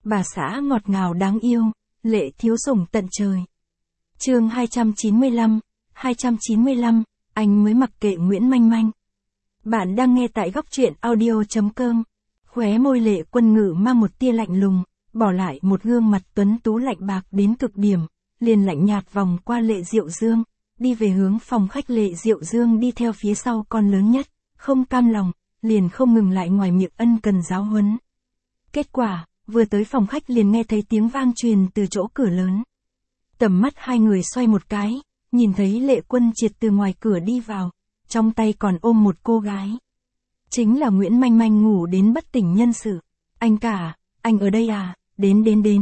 bà xã ngọt ngào đáng yêu, Lệ thiếu sủng tận trời. Chương 295, anh mới mặc kệ Nguyễn Manh Manh. Bạn đang nghe tại góc truyện audio.com. Khóe môi Lệ Quân Ngự mang một tia lạnh lùng, bỏ lại một gương mặt tuấn tú lạnh bạc đến cực điểm, liền lạnh nhạt vòng qua Lệ Diệu Dương, đi về hướng phòng khách. Lệ Diệu Dương đi theo phía sau con lớn nhất, không cam lòng, liền không ngừng lại ngoài miệng ân cần giáo huấn. Kết quả, vừa tới phòng khách liền nghe thấy tiếng vang truyền từ chỗ cửa lớn. Tầm mắt hai người xoay một cái, nhìn thấy Lệ Quân Triệt từ ngoài cửa đi vào, trong tay còn ôm một cô gái. Chính là Nguyễn Manh Manh ngủ đến bất tỉnh nhân sự. Anh cả, anh ở đây à, đến,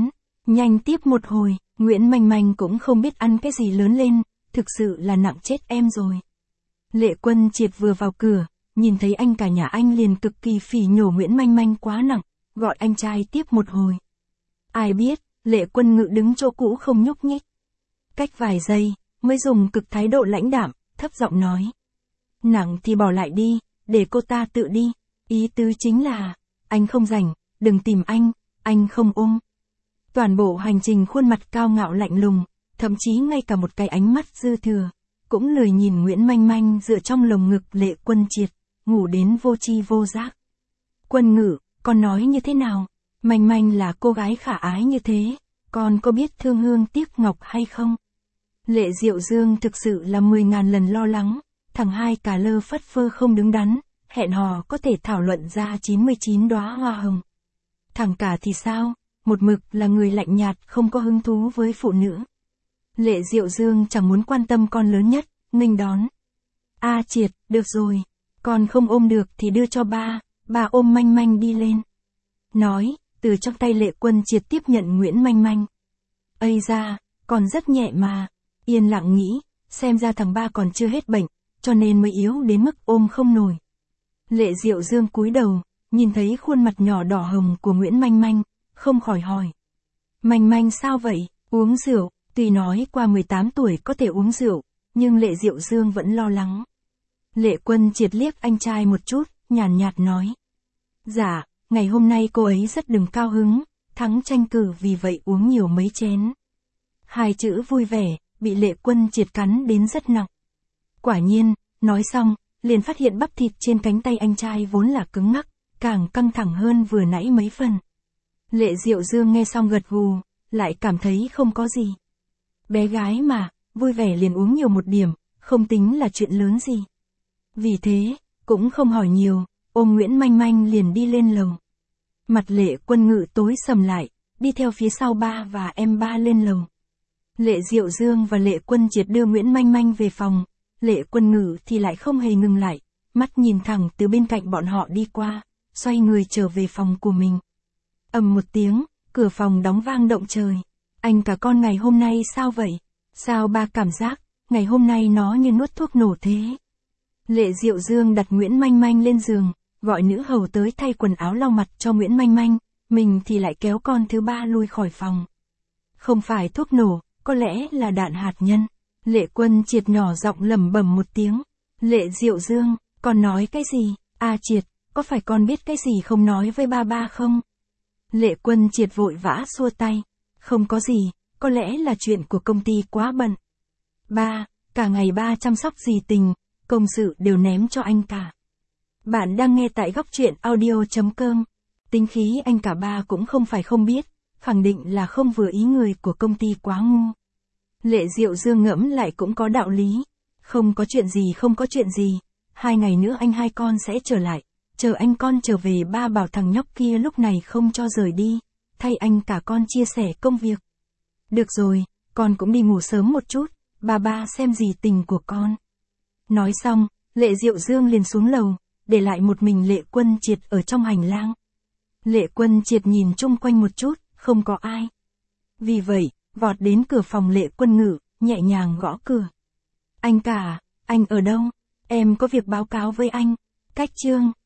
nhanh tiếp một hồi. Nguyễn Manh Manh cũng không biết ăn cái gì lớn lên, thực sự là nặng chết em rồi. Lệ Quân Triệt vừa vào cửa, nhìn thấy anh cả nhà anh liền cực kỳ phỉ nhổ Nguyễn Manh Manh quá nặng, gọi anh trai tiếp một hồi. Ai biết, Lệ Quân Ngự đứng chỗ cũ không nhúc nhích. Cách vài giây, mới dùng cực thái độ lãnh đạm, thấp giọng nói. Nặng thì bỏ lại đi, để cô ta tự đi. Ý tứ chính là, anh không rảnh, đừng tìm anh không ôm. Toàn bộ hành trình khuôn mặt cao ngạo lạnh lùng, thậm chí ngay cả một cái ánh mắt dư thừa, cũng lười nhìn Nguyễn Manh Manh dựa trong lồng ngực Lệ Quân Triệt, ngủ đến vô tri vô giác. Quân Ngự, con nói như thế nào? Manh Manh là cô gái khả ái như thế, con có biết thương hương tiếc ngọc hay không? Lệ Diệu Dương thực sự là 10.000 lần lo lắng, thằng hai cả lơ phất phơ không đứng đắn, hẹn hò có thể thảo luận ra 99 đóa hoa hồng. Thằng cả thì sao? Một mực là người lạnh nhạt không có hứng thú với phụ nữ. Lệ Diệu Dương chẳng muốn quan tâm con lớn nhất, nghênh đón. Triệt, được rồi, con không ôm được thì đưa cho ba ôm Manh Manh đi lên. Nói, từ trong tay Lệ Quân Triệt tiếp nhận Nguyễn Manh Manh. Ây da, còn rất nhẹ mà, yên lặng nghĩ, xem ra thằng ba còn chưa hết bệnh, cho nên mới yếu đến mức ôm không nổi. Lệ Diệu Dương cúi đầu, nhìn thấy khuôn mặt nhỏ đỏ hồng của Nguyễn Manh Manh, không khỏi hỏi. Manh Manh sao vậy, uống rượu? Tuy nói qua 18 tuổi có thể uống rượu, nhưng Lệ Diệu Dương vẫn lo lắng. Lệ Quân Triệt liếc anh trai một chút, nhàn nhạt nói. Dạ, ngày hôm nay cô ấy rất đừng cao hứng, thắng tranh cử vì vậy uống nhiều mấy chén. Hai chữ vui vẻ, bị Lệ Quân Triệt cắn đến rất nặng. Quả nhiên, nói xong, liền phát hiện bắp thịt trên cánh tay anh trai vốn là cứng ngắc, càng căng thẳng hơn vừa nãy mấy phần. Lệ Diệu Dương nghe xong gật gù, lại cảm thấy không có gì. Bé gái mà, vui vẻ liền uống nhiều một điểm, không tính là chuyện lớn gì. Vì thế, cũng không hỏi nhiều, ôm Nguyễn Manh Manh liền đi lên lầu. Mặt Lệ Quân Ngự tối sầm lại, đi theo phía sau ba và em ba lên lầu. Lệ Diệu Dương và Lệ Quân Triệt đưa Nguyễn Manh Manh về phòng, Lệ Quân Ngự thì lại không hề ngừng lại, mắt nhìn thẳng từ bên cạnh bọn họ đi qua, xoay người trở về phòng của mình. Ầm một tiếng, cửa phòng đóng vang động trời. Anh cả con ngày hôm nay sao vậy? Sao ba cảm giác, ngày hôm nay nó như nuốt thuốc nổ thế? Lệ Diệu Dương đặt Nguyễn Manh Manh lên giường, gọi nữ hầu tới thay quần áo lau mặt cho Nguyễn Manh Manh, mình thì lại kéo con thứ ba lui khỏi phòng. Không phải thuốc nổ, có lẽ là đạn hạt nhân. Lệ Quân Triệt nhỏ giọng lẩm bẩm một tiếng. Lệ Diệu Dương, con nói cái gì? Triệt, có phải con biết cái gì không nói với ba không? Lệ Quân Triệt vội vã xua tay. Không có gì, có lẽ là chuyện của công ty quá bận. Cả ngày ba chăm sóc dì Tình, công sự đều ném cho anh cả. Bạn đang nghe tại góc truyện audio.com. Tính khí anh cả ba cũng không phải không biết, khẳng định là không vừa ý người của công ty quá ngu. Lệ Diệu Dương ngẫm lại cũng có đạo lý. Không có chuyện gì, 2 ngày nữa anh hai con sẽ trở lại, chờ anh con trở về ba bảo thằng nhóc kia lúc này không cho rời đi, thay anh cả con chia sẻ công việc. Được rồi, con cũng đi ngủ sớm một chút, ba xem gì tình của con. Nói xong, Lệ Diệu Dương liền xuống lầu, để lại một mình Lệ Quân Triệt ở trong hành lang. Lệ Quân Triệt nhìn chung quanh một chút, không có ai. Vì vậy, vọt đến cửa phòng Lệ Quân Ngự, nhẹ nhàng gõ cửa. Anh cả, anh ở đâu? Em có việc báo cáo với anh. Cách chương